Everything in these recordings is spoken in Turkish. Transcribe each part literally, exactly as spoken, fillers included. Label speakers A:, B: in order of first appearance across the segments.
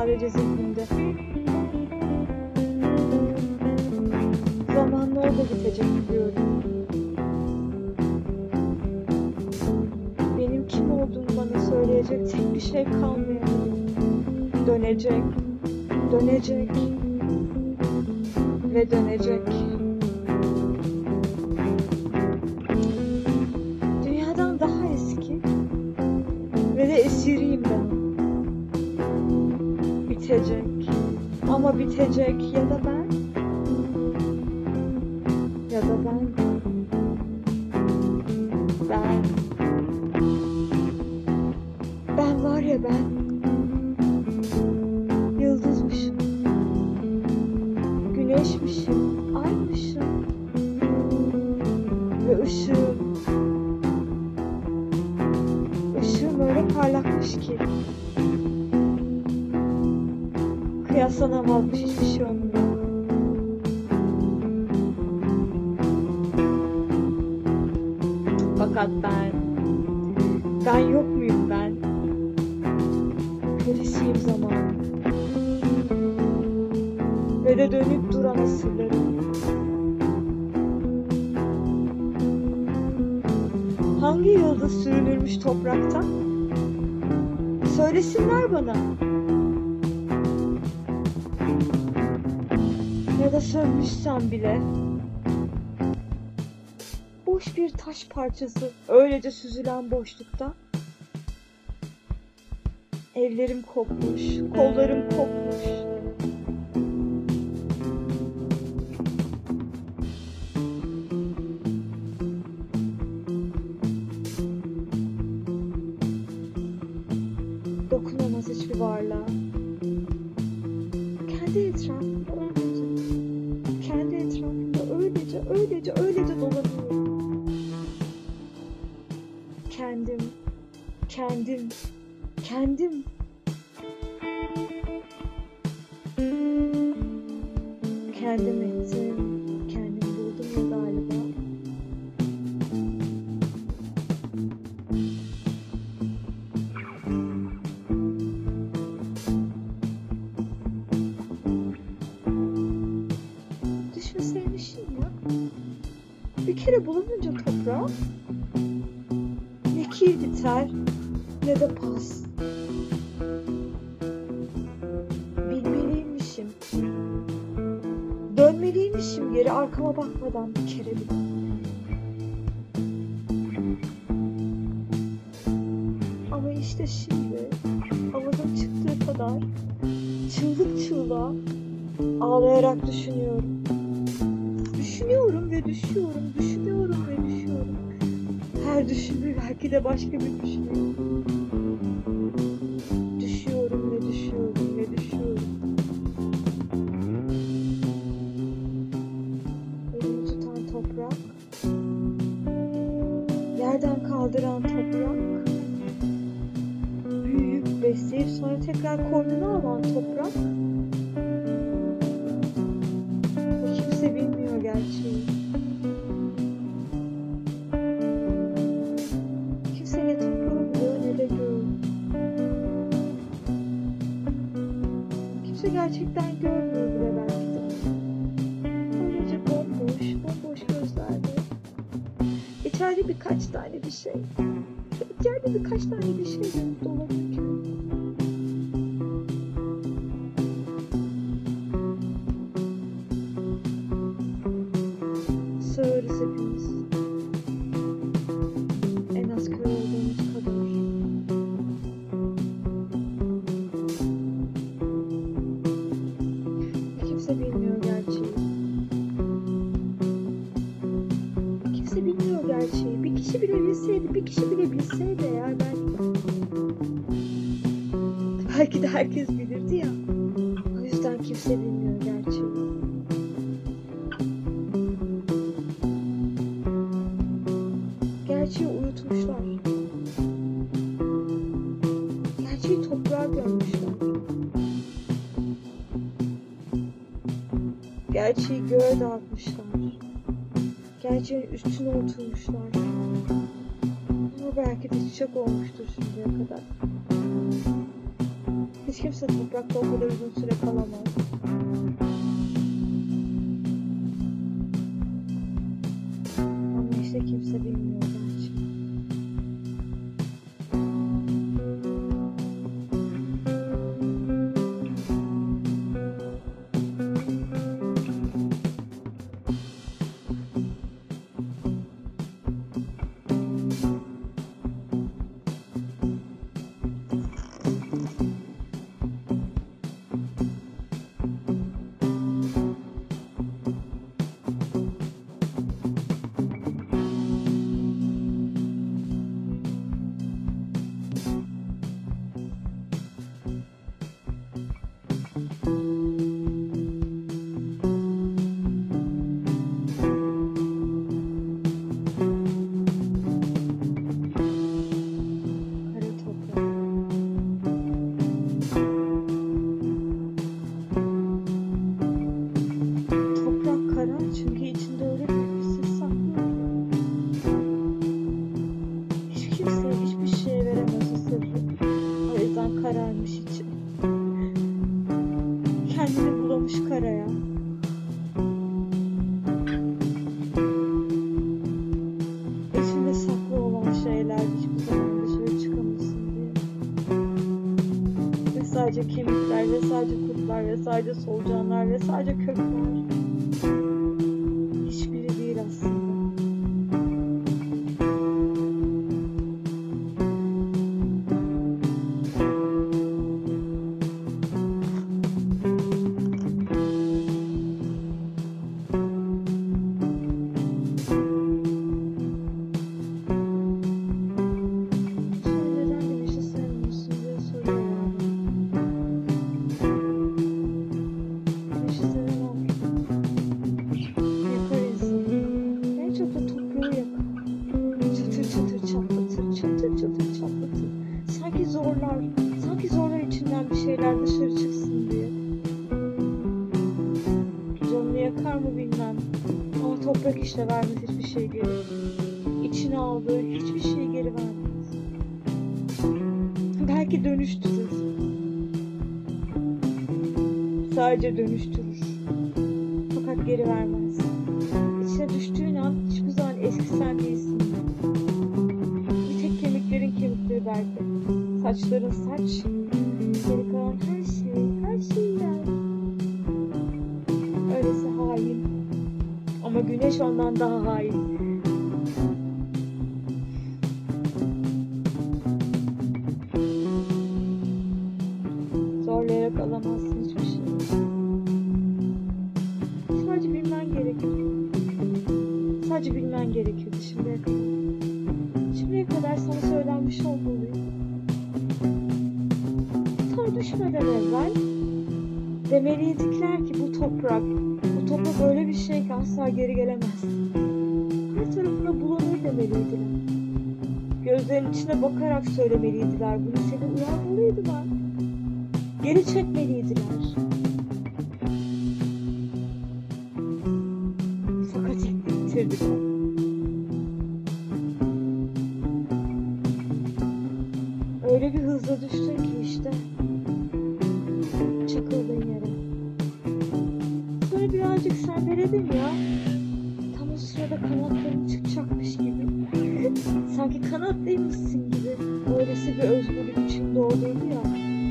A: sadece zihnimde. Zamanla o da bitecek biliyorum. Benim kim olduğumu bana söyleyecek tek bir şey kalmayacak. Dönecek, dönecek ve dönecek. Dünyadan daha eski ve de esiriyim ben. Bitecek ama bitecek ya da ben ya da ben ben ben var ya ben yıldızmışım, güneşmişim, aymışım ve ışığım ışığım öyle parlakmış ki kıyaslanamazmış hiçbir şey onunla. Fakat ben, ben yok muyum ben? Kölesiyim zamanın. Ve de dönüp duran asırlarım. Hangi yıldız sürünürmüş topraktan? Söylesinler bana. Ya da sönmüşsem bile boş bir taş parçası öylece süzülen boşlukta ellerim kopmuş, kollarım kopmuş. Dokunamaz hiçbir varlığa. Kendi etrafımda öylece, kendi etrafımda öylece, öylece, öylece dolanıyorum. Kendim, kendim, kendim. Kendim ettim, kendim buldum ya galiba. Düşünseymişim ya. Bir kere bulununca toprağı ne kir biter ne de pas. Bilmeliymişim. Dönmeliymişim geri arkama bakmadan bir kere bile. Ama işte şimdi avazım çıktığı kadar çığlık çığlığa ağlayarak düşünüyorum. Düşünüyorum ve düşüyorum, düşünüyorum ve düşüyorum. Her düşümü belki de başka bir düşünüyorum. Düşüyorum ve düşüyorum ve düşüyorum. Elimi tutan toprak, yerden kaldıran toprak, büyüyüp besleyip sonra tekrar koynuna alan toprak. Ve kimse bilmiyor gerçeği. Kimse ne toprağı biliyor ne de göğü. Kimse gerçekten görmüyor bile belki de. Öylece bomboş, bomboş gözlerle. İçeride birkaç tane bir şey. İçeride birkaç tane bir şey dönüp dolanırken. Sığırız hepimiz. En az köy olduğumuz kadar. Kimse bilmiyor gerçeği. Kimse bilmiyor gerçeği. Bir kişi bile bilseydi, bir kişi bile bilseydi eğer belki. Belki de herkes bilirdi ya. O yüzden kimse bilmiyor gerçeği. Gerçeği uyutmuşlar. Gerçeği toprağa gömmüşler. Gerçeği göğe dağıtmışlar. Gerçeğin üstüne oturmuşlar. Ama belki de çiçek olmuştur şimdiye kadar. Hiç kimse toprakta o kadar uzun süre kalamaz. Ama işte kimse bilmiyor gerçi. Kararmış içi. Kendini bulamış karaya. İçinde saklı olan şeyler hiçbir zaman dışarı çıkamasın diye. Ve sadece kemikler ve sadece kurtlar ve sadece solucanlar ve sadece kökler. Hiçbiri değil aslında. Sanki zorlar, sanki zorlar içinden bir şeyler dışarı çıksın diye. Canını yakar mı bilmem. Ama toprak işte vermez hiçbir şey geri. İçine aldığı hiçbir şey geri vermez. Belki dönüştürür. Sadece dönüştürür. Fakat geri vermez. İçine düştüğün an hiçbir zaman eski sen değilsin. Bir tek kemiklerin kemikleri belki. Saçların saç, geri kalan her şey, her şeyler. Öylesi hain. Ama güneş ondan daha hain. Zorlayarak alamazsın hiçbir şey. Sadece bilmen gerekiyor. Sadece bilmen gerekiyordu şimdiye kadar. Şimdiye kadar sana söylenmiş olmalıydı. Düşmeden evvel demeliydiler ki bu toprak, bu toprak öyle bir şey ki asla geri gelemez. Her tarafına bulanır demeliydiler. Gözlerinin içine bakarak söylemeliydiler bunu, seni uyarmalıydılar. Geri çekmeliydiler. Fakat ittirdiler. Öyle bir hızla düştün ki işte. Çakıldın yere. Sonra birazcık sendeledin ya. Tam o sırada kanatların çıkacakmış gibi. Sanki kanatlıymışsın gibi. Öylesi bir özgürlük içinde olurdu ya.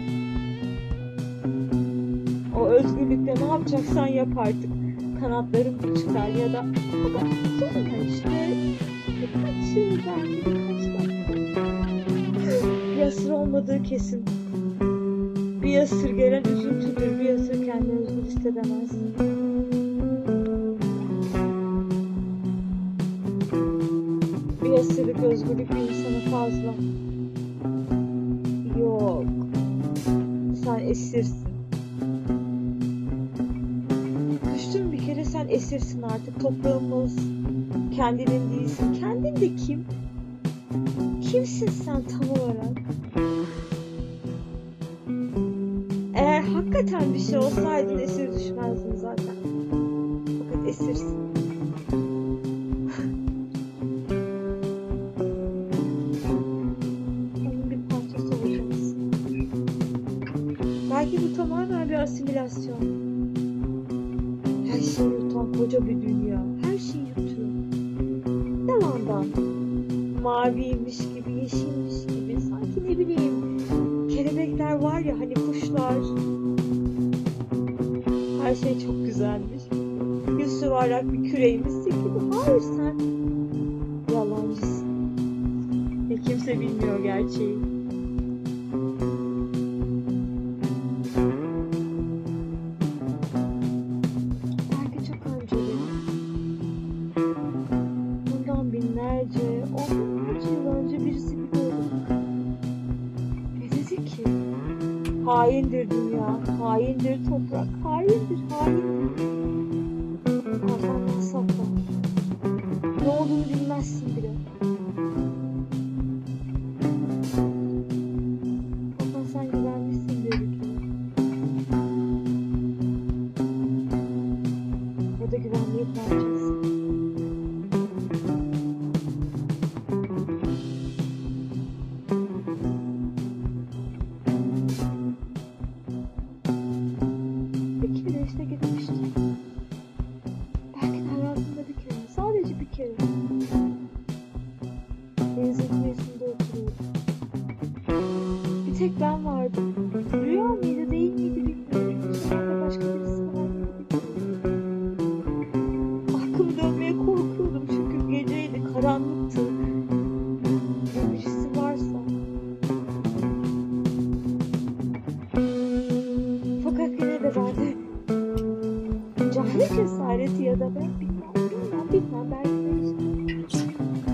A: O özgürlükle ne yapacaksan yap artık. Kanatların mı çıkar ya da fakat sonra işte birkaç yıl belki birkaç dakika. Bir asır olmadığı kesin. Bir asır gelen üzüntüdür, bir asır kendini özgür hissedemez. Bir asırlık özgürlük bir insana fazla. Yok. Sen esirsin. Düştün bir kere, sen esirsin artık, toprağın malısın. Kendinin değilsin. Kendin de kim? Kimsin sen tam olarak? Eğer hakikaten bir şey olsaydın esir düşmezdin zaten. Fakat esirsin. Onun bir parçası olacaksın. tamamen bir asimilasyon. Her şeyi yutan koca bir dünya. Her şeyi yutuyor. Devamdan. Maviymiş gibi, yeşilmiş gibi. Sanki ne bileyim. Kelebekler var ya hani kuşlar. Her şey çok güzelmiş. Yüz yuvarlak bir küreymişsin gibi. Hayır sen yalancısın. Ve kimse bilmiyor gerçeği. Belki çok önceleri. Bundan binlerce, on binlerce yıl önce birisi biliyordu. Ve dedi ki haindir dünya, haindir toprak, haindir, haindir. Kafamda sakla. Ne olduğunu bilmezsin bile. Fakat sen güvenmişsin dedi ki. Ya da güvenmeyip ne yapacaksın? Bir kere işte gitmiştim. Belki de hayatımda bir kere, sadece bir kere. Denizin kıyısında oturuyordum. Bir tek ben vardım. Rüya mıydı değil miydi bilmiyorum. Sonra başka birisi var mıydı bilmiyorum. Arkamı dönmeye korkuyordum çünkü geceydi, karanlıktı. Ya birisi varsa. Fakat yine de ben de cahil cesareti ya da ben bilmem, bilmem, bilmem belki de işte.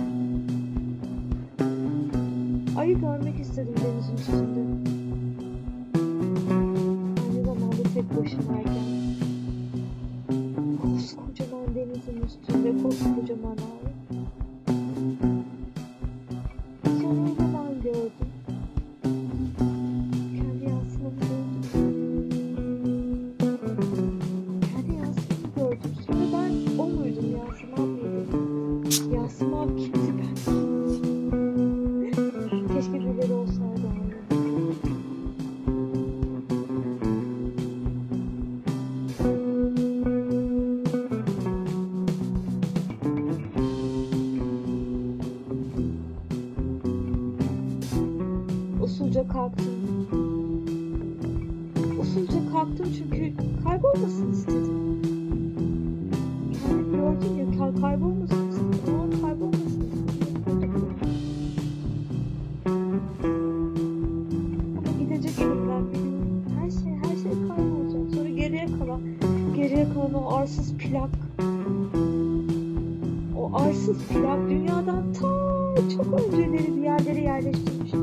A: Ayı görmek istedim denizin üstünde. Aynı zamanda tek başımayken. Koskocaman denizin üstünde, koskocaman ay. Sonra o zaman gördüm. Kendi yansımamı gördüm. Kendi yansımamı gördüm. Sonra ben o muydum, yansımam mıydım? Yansımam kimdi ben? Keşke birileri olsaydı aynı. Usulca kalktım. Usulca kalktım çünkü kaybolmasın istedim. Kendi gördüm ya, kay kaybolmasın istedim. O an kaybolmasın istedim. Ama gidecek elimden bir gün. Her şey, her şey kaybolacak. Sonra geriye kalan, geriye kalan o arsız plak. O arsız plak dünyadan ta çok önceleri bir yerlere yerleştirmişti.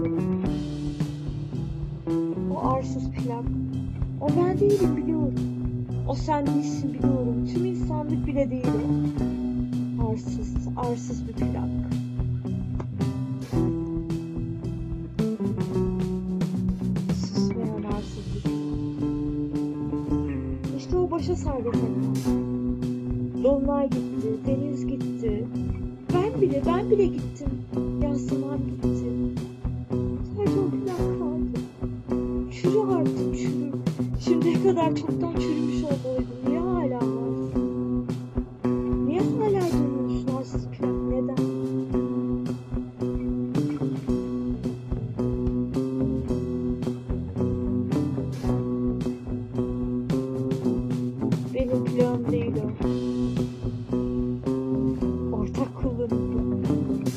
A: O arsız plak. O ben değilim biliyorum. O sen değilsin biliyorum. Tüm insanlık bile değil o. Arsız, arsız bir plak. Susmayan arsız bir plak. İşte o başa sardı tekrar. Dolunay gitti, deniz gitti. Ben bile, ben bile gittim. Yansımam gitti. Sadece o plak kaldı. Çürü artık çürü. Şimdiye kadar çoktan çürümüş olmalıydım. Niye hala varsın? Niye hala duruyorsun arsız plak? Neden? Benim plağım değil o. Ortak kullanımda.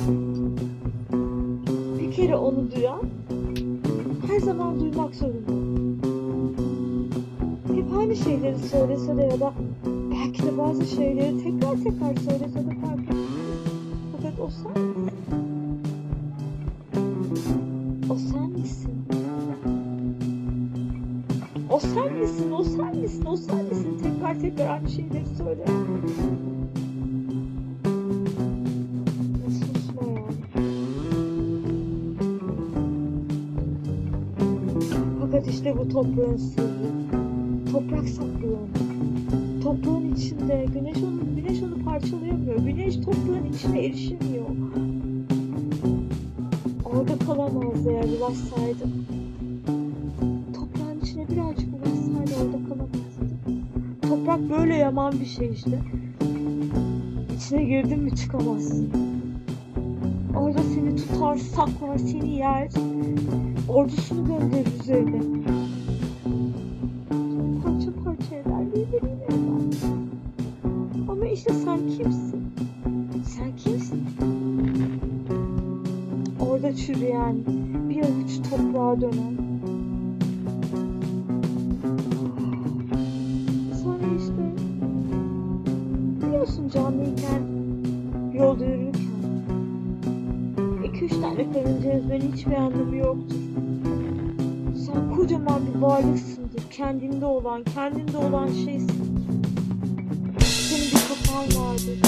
A: Bir kere onu duyan her zaman duymak zorunda. Hep aynı şeyleri söylese de ya da belki de bazı şeyleri tekrar tekrar söylese de fark etmez. Fakat o sen misin? O sen misin? O sen misin? O sen misin? O sen misin? Tekrar tekrar aynı şeyleri söyle. Susma yani. Fakat işte bu toprağın sırrı. Toprak saklıyor onu. Toprağın içinde güneş onu, güneş onu parçalayamıyor. Güneş toprağın içine erişemiyor. Orada kalamazdı eğer ulaşsaydı. Toprağın içine birazcık ulaşsaydı. Toprak böyle yaman bir şey işte. İçine girdin mi çıkamazsın. Orada seni tutar, saklar, seni yer. Ordusunu gönderir üzerine. Parça parça eder, birbirine eder. Ama işte sen kimsin? Sen kimsin? Orada çürüyen, bir avuç toprağa dönen. Sonra işte biliyorsun canlıyken, yolda yürürken iki üç tane karınca ezmenin hiçbir anlamı yoktur. Sen kocaman bir varlıksındır. Kendinde olan, kendinde olan şeysin. Senin bir kafan vardır.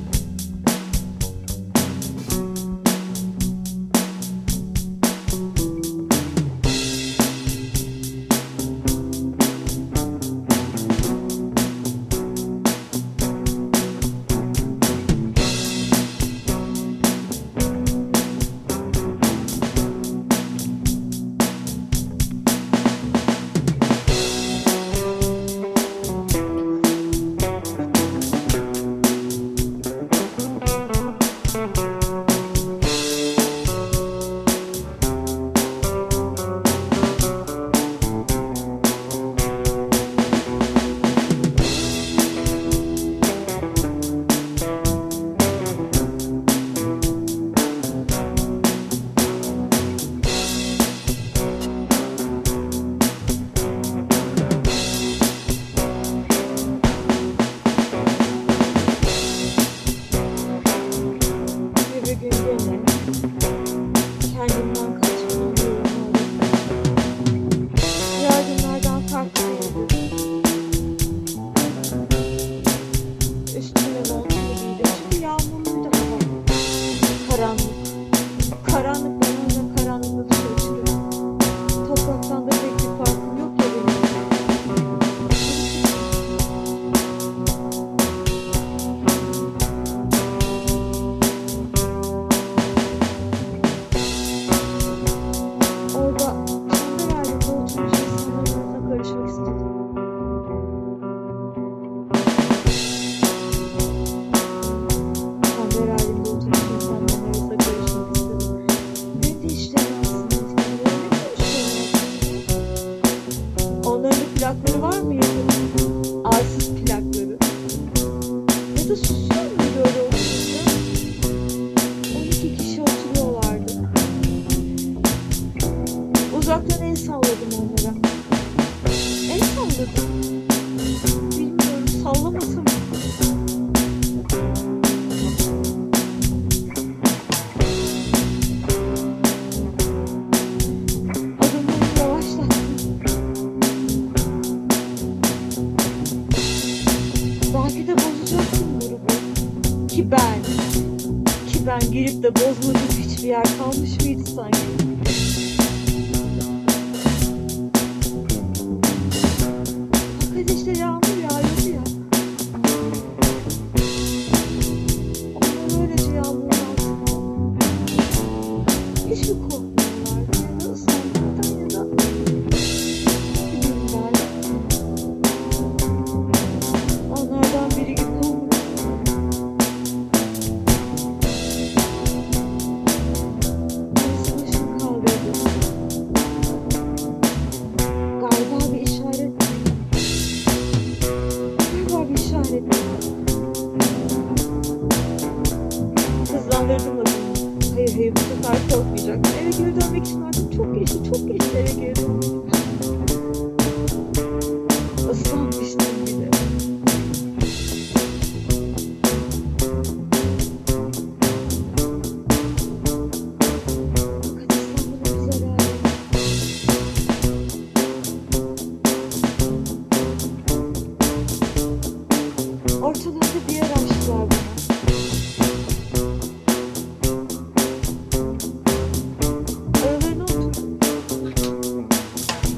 A: Plakları var mı yakın? Arsız plakları. Ya da susuyor mu böyle oturunca? on iki kişi oturuyorlardı. Uzaktan el salladım onlara. El salladım. Bilmiyorum, sallamasam. Adımlarını yavaşlattım. Belki de bozacaksın grubu. Ki ben, ki ben girip de bozmadığım hiçbir yer kalmış mıydı sanki? Fakat işte yağmur yağıyordu ya. Onlar öylece yağmurun altında. Hiç mi korkmuyorlardı ya da ıslanmaktan ya da bilmiyorum ben. Onlardan biri gibi olmuyor. Birisi başını kaldırdı. Galiba bir işaret. Galiba bir işaret. Hızlandırdım adımı. Hayır hayır, bu sefer korkmayacaktım. Eve geri dönmek için artık çok geçti, çok geçti eve geri dönmek için. Islanmıştım bir de. Fakat İstanbul'un güzel hali. Ortalarında bir yer açtılar bana. Aralarına oturdum.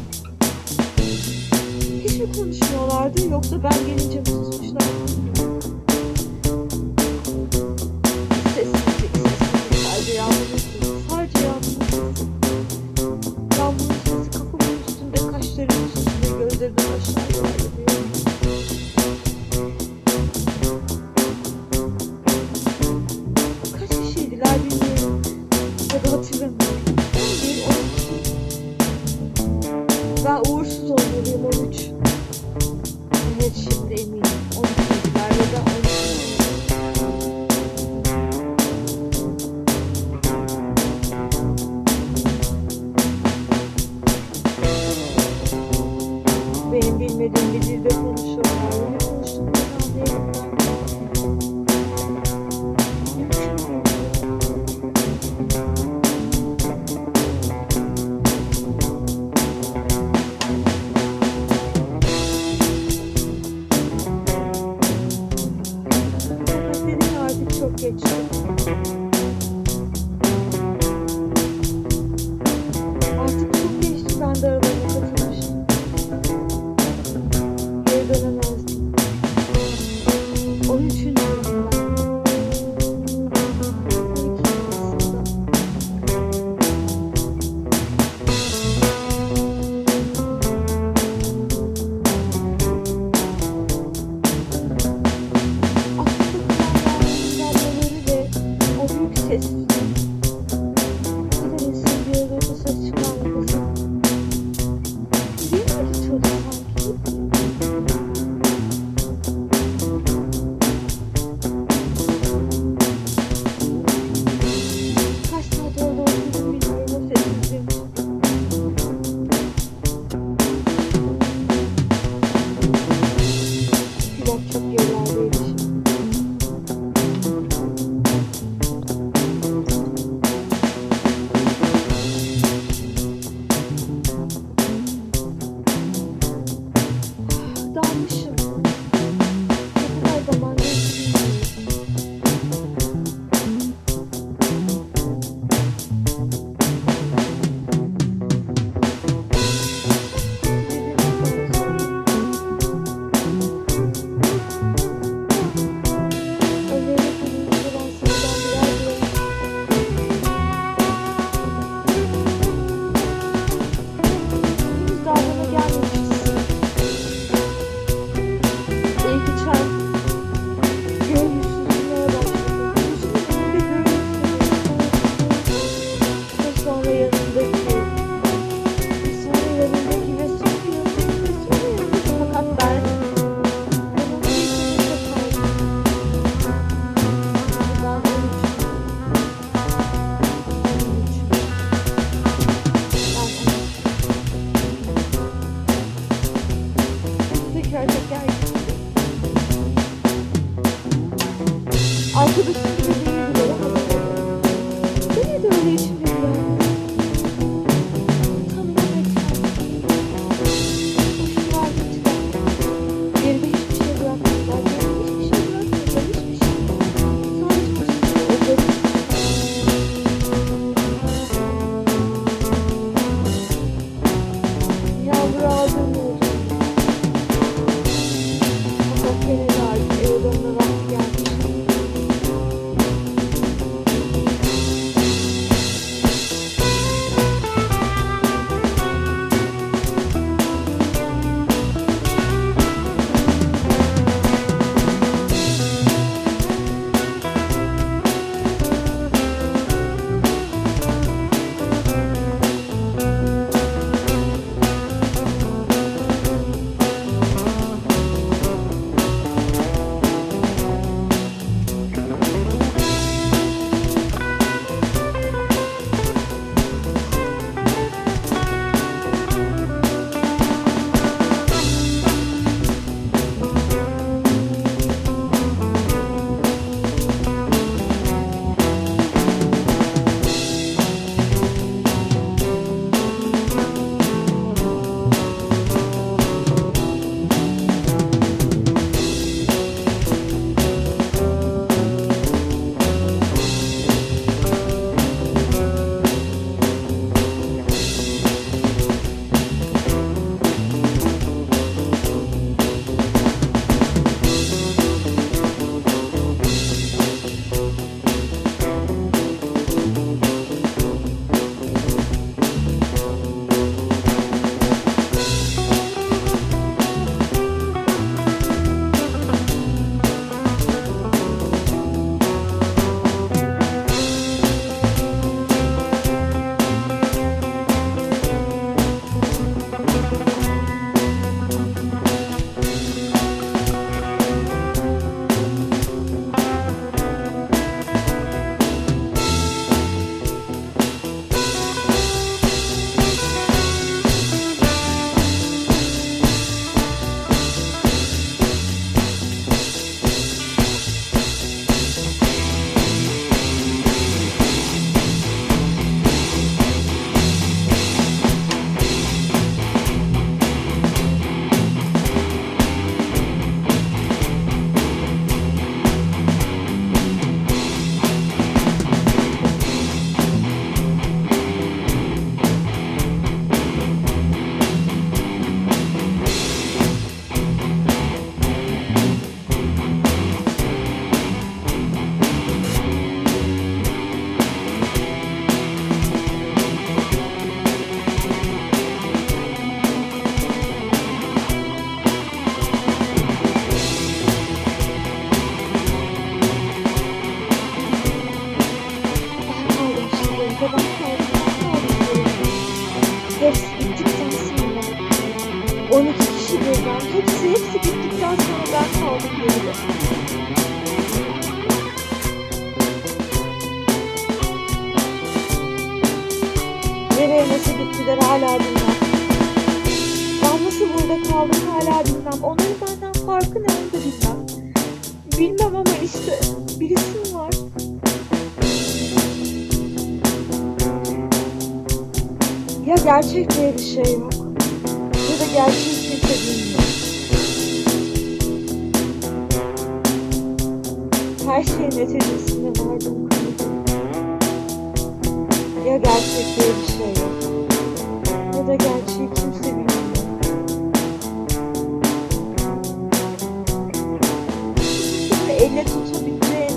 A: Artık çok geçti, ben de aralarına katılmıştım. Geri dönemezdim. On üçüncüydüm ben. On iki yaşında. Ses. Neden insan bir arada ses çıkarmaması? Değil miydi çocuk sanki? Kaç saat orada oturdum bilmiyorum o sessizliğin içinde. Pilot çok gerilerdeydi şimdi. Hepsi hepsi bittikten sonra ben kaldım geride. Nereye nasıl gittiler hala bilmem. Ben nasıl burada kaldım hala bilmem. Onların benden farkı ne onu da bilmem. Bilmem ama işte birisi var. Ya gerçek diye bir şey yok. Ya da gerçeği kimse bilmiyor. Her şeyin neticesinde vardım kanıtım. Ya gerçek diye bir şey yok. Ya da gerçeği kimse bilmiyor. Şimdi elle tutabileceğin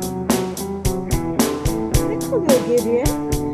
A: ne kalıyor geriye?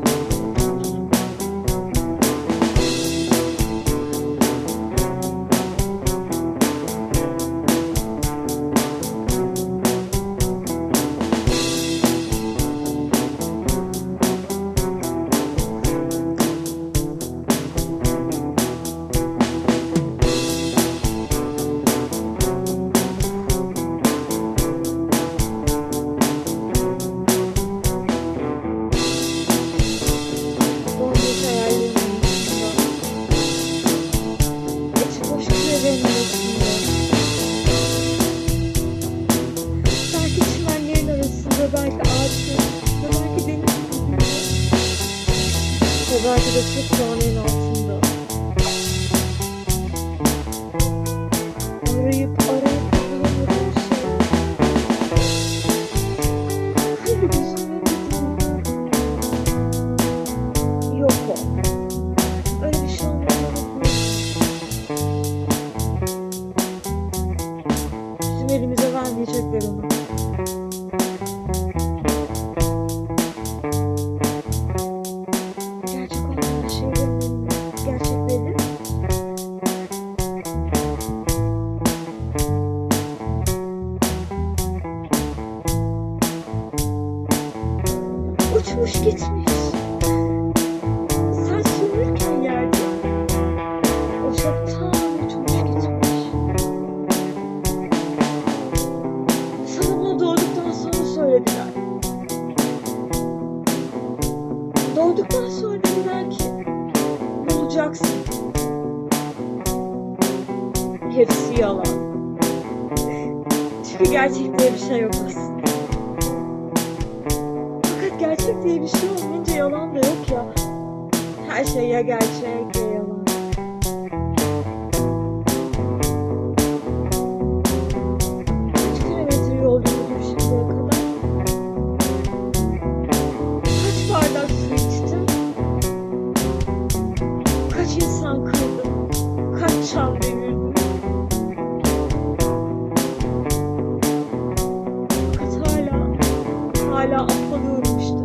A: Belki ağaçlar, belki deniz gibi. Ve belki de çok toprağın altında. Arayıp arayıp bulamadığım şey. Hayır gözümün yok o. Öyle bir şey olmadı. Bizim elimize vermeyecekler onu. Uçmuş gitmiş. Sen sürürken yerde o çoktan uçmuş gitmiş. Sana bunu doğduktan sonra söylediler. Doğduktan sonra dediler ki bulacaksın. Hepsi yalan. Çünkü gerçek diye bir şey yok aslında. Gerçek diye bir şey olmayınca yalan da yok ya. Her şey ya gerçek ya yalan. Kaç kilometre yol yürüdüm şimdiye kadar? Kaç bardak su içtim? Kaç insan kırdım? Kaç çam devirdim? Fakat hala, hala affalıyorum işte.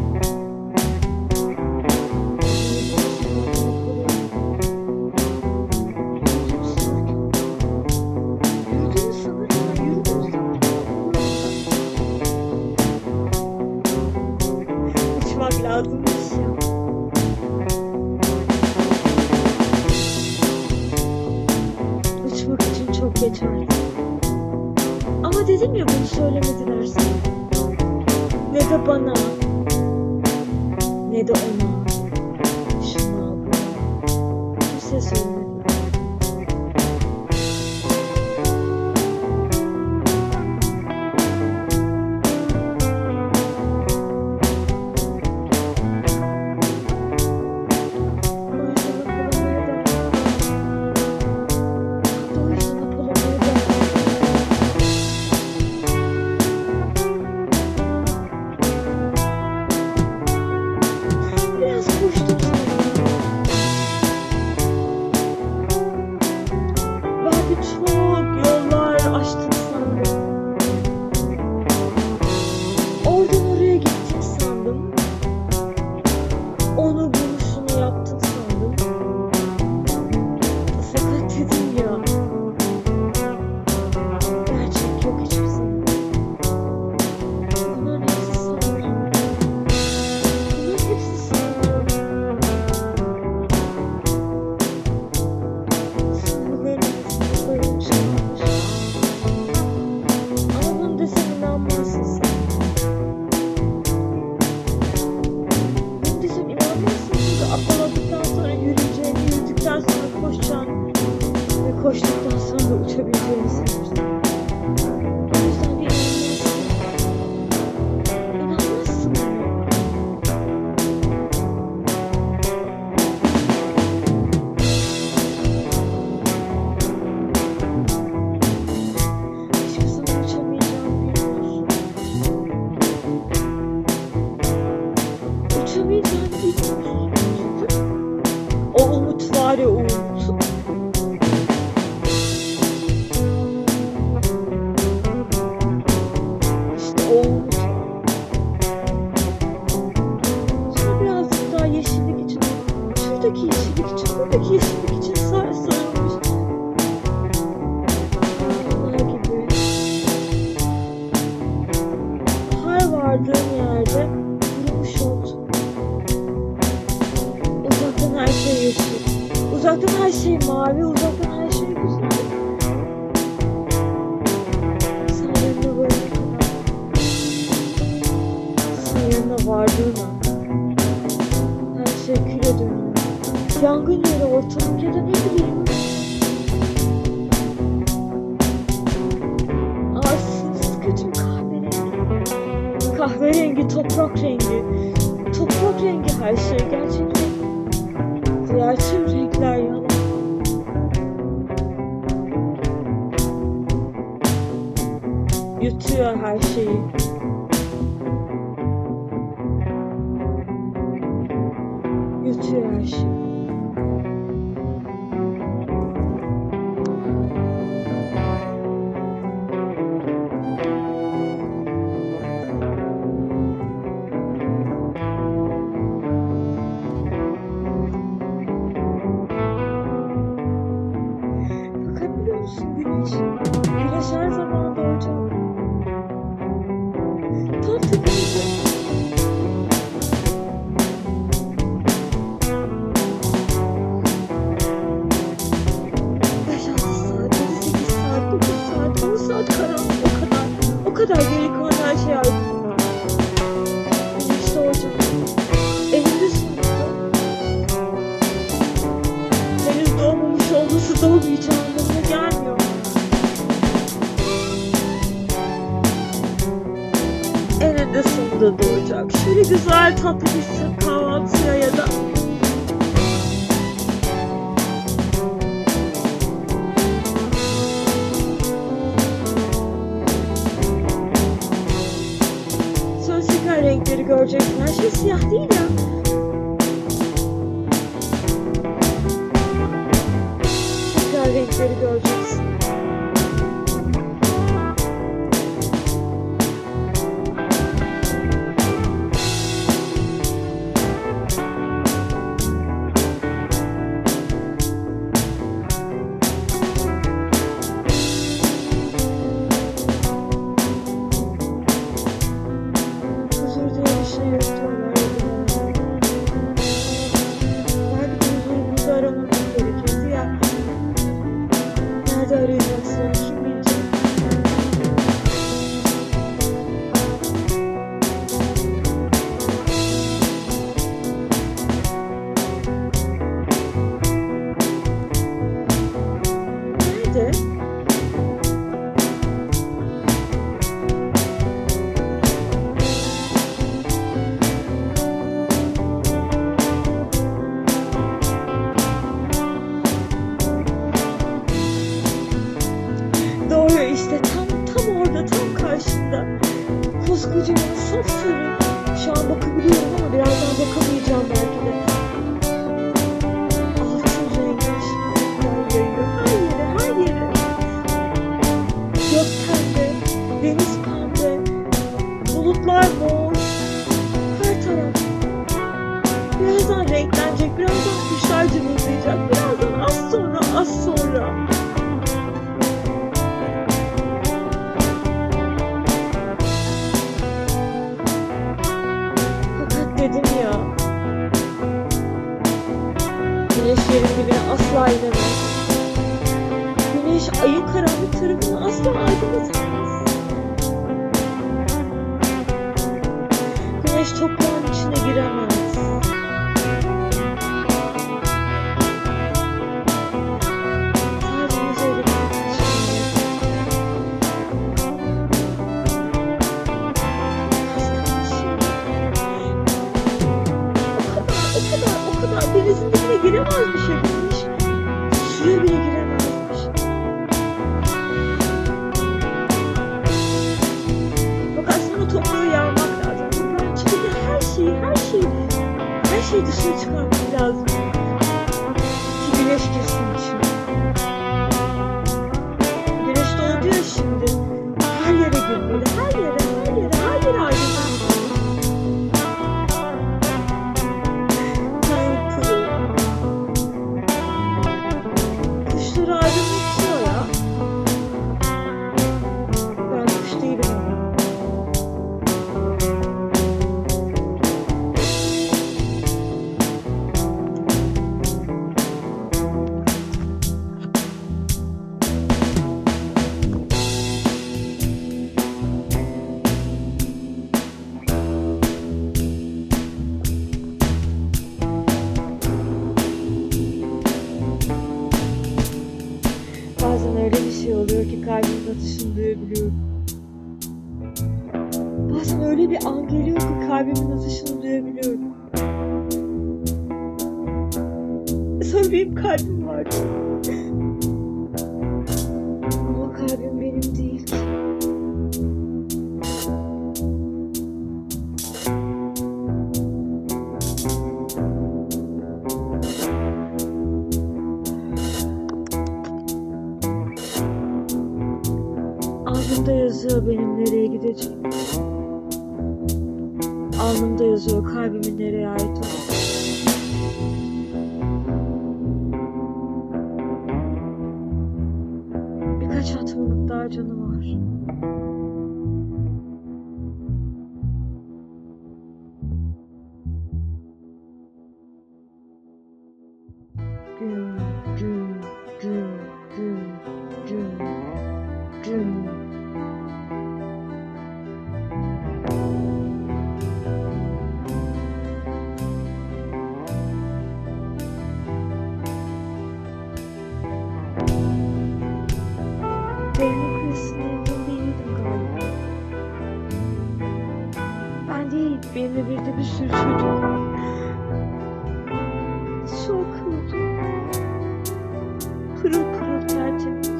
A: Lazımmış ya. Uçmak için çok geç artık. Ama dedim ya bunu söylemediler sana. Ne de bana. Ne de ona. Şuna buna. Kimse söylemediler. uçabileceğini sanırsın. O yüzden de inanmazsın. İnanmazsın bana. Hiçbir zaman uçamayacağımı biliyorsun. Uçamayacağımı biliyorsun. O umut var ya, o umut. İşte o umut. Sonra birazcık daha yeşillik için, şuradaki yeşillik için, buradaki yeşillik için sar sarılmış. Onlar gibi. Her vardığım yerde kurumuş oldum. Uzaktan her şey yeşil. Uzaktan her şey mavi, uzaktan her şey güzel. Sen yanına varana kadar, sen yanına vardığın an, her şey küle dönüyor. Yangın yeri ortalık ya da ne bileyim. Arsız kötü kahverengi. Kahverengi, toprak rengi. Toprak rengi her şey, gerçek renk. Diğer tüm renkler yalan. Yutuyor her şeyi. Yutuyor her şeyi. Fakat biliyor musun güneş? Güneş her zaman doğacak. Tam tepemizde. Beş altı saat, yedi sekiz saat, dokuz saat, on saat karanlık, o kadar. O kadar geri kalan her şey aydınlık. Güneş doğacak. Eninde sonunda. Henüz doğmamış olması doğmayacağı anlamına gelmiyor. Eninde sonunda doğacak. Şöyle güzel tatlı bir Sırp kahvaltıya ya da sonra tekrar renkleri göreceksin. Her şey siyah değil ya. Tekrar renkleri göreceksin. Huzur diye bir şey yok diyorlar. Belki de huzurumuzu aramamız gerekirdi ya. Nerede arayacaksın? Kim bilecek? Nerede? Doğru işte, tam tam orada, tam karşında. Koskocaman sapsarı. Şu an bakabiliyorum ama birazdan bakamayacağım belki de. Altın rengi ışıklar yayıyor her yere, her yere. Gök pembe, deniz pembe, bulutlar mor. Her taraf. Birazdan renklenecek, birazdan kuşlar cıvıldayacak, birazdan az sonra, az sonra. Fakat dedim ya, güneş yerin dibine asla inemez. Güneş ayın karanlık tarafını asla aydınlatamaz. Güneş toprağın içine giremez. Sadece yüzeyle bakmak için. denizin dibine giremezmiş Egemiş. Suya bile giremezmiş. Fakat sana toprağı yarmak lazım. Toprağın içindeki her şeyi, her şeyi, her şeyi dışına çıkarmak lazım. Ki güneş girsin içine. Güneş doğdu ya şimdi. Her yere girmeli, her yere, her yere, her yere aydınlanmalı. Kuşları aydınlatıyor ya. Ben kuş değilim ama. Bazen öyle bir şey oluyor ki kalbimin atışını duyabiliyorum. Bazen öyle bir an geliyor ki kalbimin atışını duyabiliyorum. Sonra benim kalbim var. Ama kalbim benim değil ki. Alnımda yazıyor benim nereye gideceğim. Alnımda yazıyor kalbimin nereye ait olduğu. Birkaç atmalık daha canı var. Gün, gün, gün, gün, gün, gün. Deniz kıyısının yanında değildim galiba. Ben değil, benimle birlikte bir sürü çocuk. Su akıyordu. Pırıl pırıl tertemiz.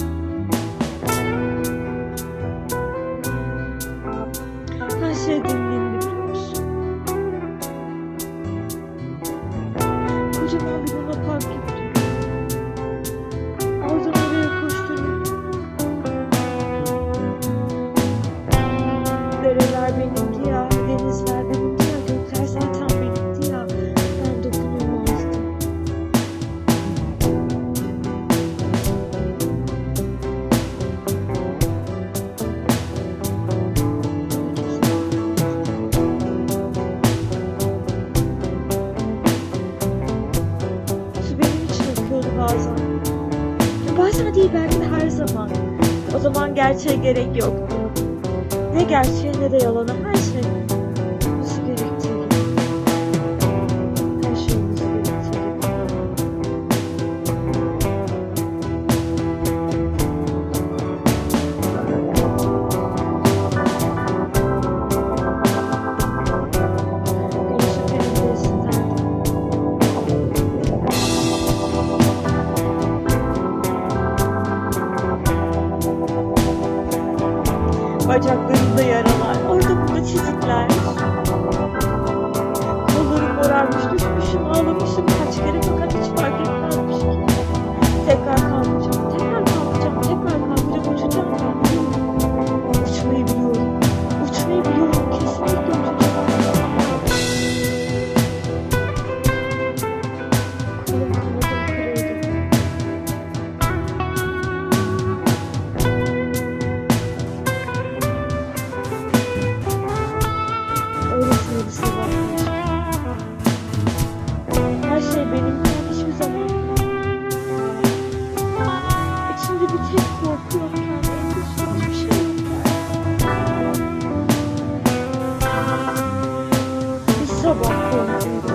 A: Her şey dinlendi biliyor musun? Kocaman bir luna park gibi. Oradan oraya koşturuyor. Dereler benimdi ya, denizler benimdi ya, gökler zaten benimdi ya. Ben dokunulmazdım. Su benim için akıyordu bazen. Bazen değil, belki de her zaman. O zaman gerçeğe gerek yoktu. Ne gerçeğe ne de yalana, her şey olması gerektiği gibi. Her şey olması gerektiği gibi. Güneşin benimle esinlerdi. Bacaklarımda yaralar, orada burada çizikler. Kollarım morarmış, düşmüşüm, ağlamışım kaç kere fakat hiç fark etmezmiş ki. Tekrar kalkacağım, tekrar kalkacağım, tekrar kalkacağım, uçacağım ben. Uçmayı biliyorum, uçmayı biliyorum, kesinlikle uçacağım. Kolum kanadım kırıldı. Öylesine bir sabahlar. Her şey benimken hiçbir zaman. İçimde bir tek korku yokken, endişe hiçbir şey yokken. Bir sabah korkuydu.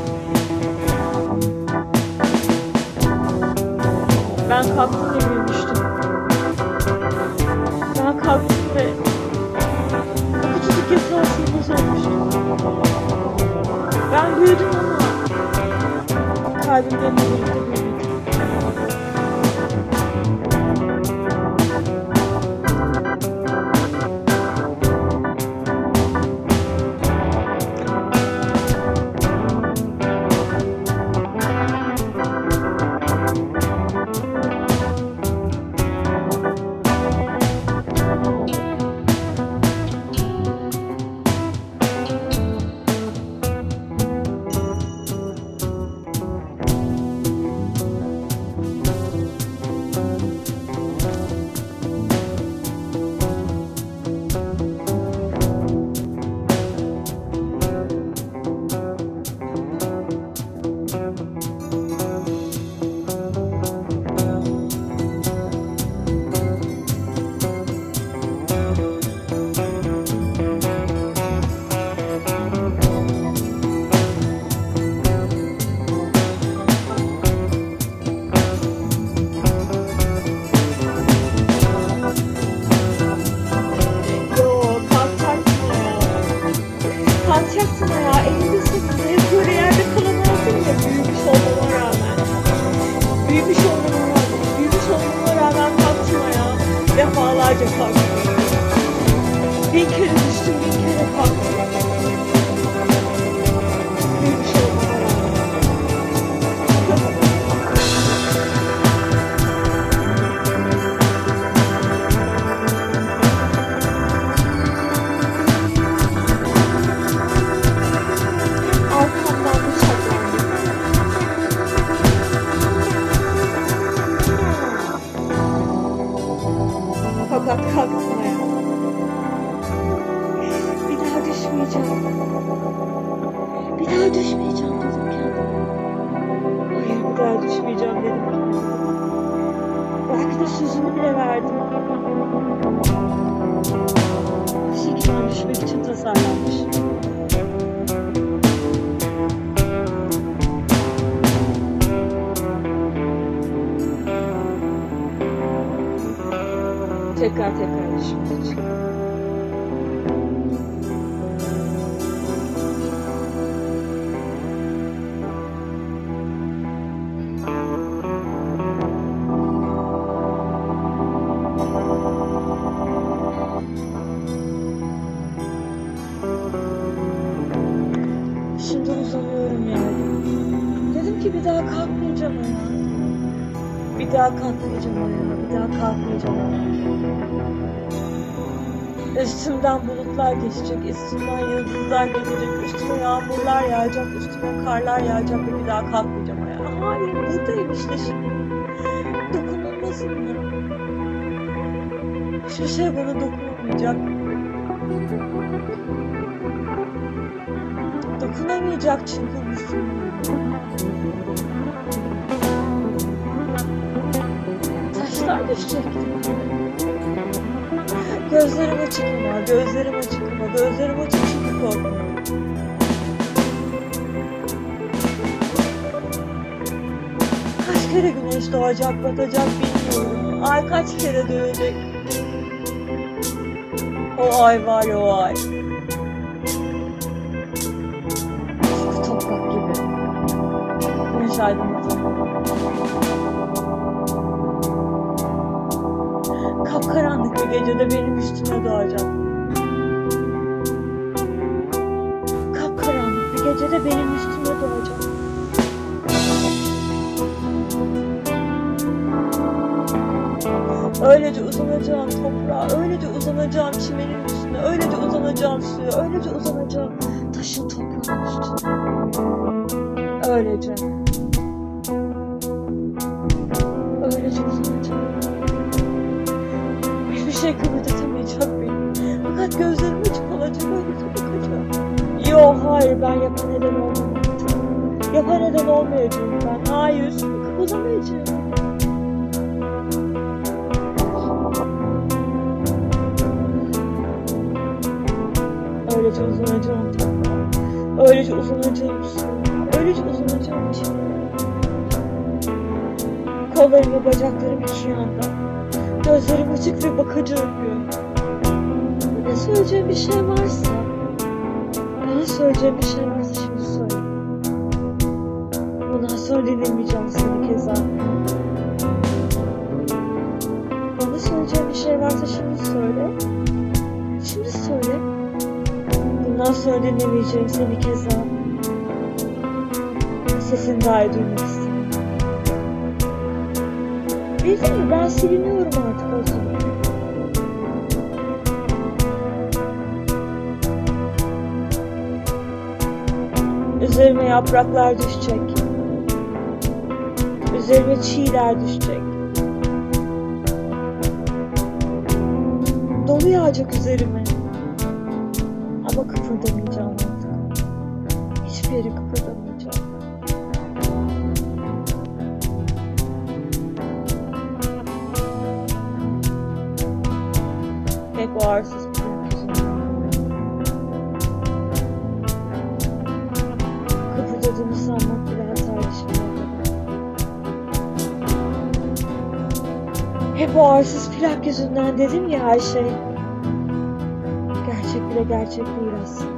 A: Ben kalktım ve büyümüştüm. Ben kalktım ve küçücük yatağa sığmaz olmuştum. Ben büyüdüm ama kalbimle birlikte büyüdük. Kalkacaksın ya, elinde sıkıntı, böyle yerde kalamazsın ya, büyümüş olmama rağmen. Büyümüş olmama rağmen, büyümüş olmama rağmen kalktım ayağa, defalarca kalktım. Bin kere düştüm, bin kere kalktım. Büyümüş olmama rağmen. Fakat kalktım ayağa. Bir daha düşmeyeceğim. Bir daha düşmeyeceğim dedim kendime. Hayır, bir daha düşmeyeceğim dedim kendime. Belki de sözümü bile verdim. Bu şekilde düşmek için tasarlanmış. Tekrar tekrar düşmek için. Şimdi uzanıyorum yani. Dedim ki bir daha kalkmayacağım ayağa. Bir daha kalkmayacağım ayağa. Bir daha kalkmayacağım ayağa. Üstümden bulutlar geçecek, üstümden yıldızlar gelecek, üstüme yağmurlar yağacak, üstüme karlar yağacak ve bir daha kalkmayacağım ayağa. Hayır, buradayım işte şimdi. Dokunulmasın mı? Hiçbir şey bana dokunulmayacak. Dokunamayacak çünkü Müslümanım. Taşlar düşecek. Gözlerim açık ama, gözlerim açık ama, gözlerim açık çünkü korkmuyorum. Kaç kere güneş doğacak, batacak bilmiyorum. Ay kaç kere dönecek. O ay var ya o ay. Sıkı toprak gibi. Güneş aydınlatamam. Kapkaranlık bir gecede benim üstüme doğacak. Kapkaranlık bir gecede benim üstüme doğacak. Öylece uzanacağım toprağa, öylece uzanacağım çimenin üstüne, öylece uzanacağım suya, öylece uzanacağım taşın toprağın üstüne. Öylece. Öylece uzanacağım. Hiçbir şey kıpırdayamayacak beni. Fakat gözlerim açık olacak, öylece bakacağım. Yok, hayır, ben yapan neden olmayacağım. Yapan neden olmayacağım ben. Hayır, üstümü kıpırdamayacağım. Öylece uzanacağım toprağa. Öylece uzanacağım suya. Öylece uzanacağım çimene. Kollarım ve bacaklarım iki yanda. Gözlerim açık ve bakacağım göğe. Ne söyleyeceğim bir şey varsa, bana söyleyeceğim bir şey varsa şimdi söyle. Bana Bundan sonra dinlemeyeceğim seni keza. Bana söyleyeceğin bir şey varsa şimdi söyle. Şimdi söyle. Bundan sonra dinlemeyeceğim seni keza. Sesini dahi duymak istemiyorum. Bildin mi, ben siliniyorum artık o zaman. Üzerime yapraklar düşecek. Üzerime çiğler düşecek. Dolu yağacak üzerime. Ama kıpırdamayacağım artık. Hiçbir yere kıpırdamayacağım. Hep o arsız plak yüzünden. Kıpırdadığımı sanmak bile hataymış bir arada. Hep o arsız plak yüzünden dedim ya her şey. Gerçek bile gerçek değil aslında.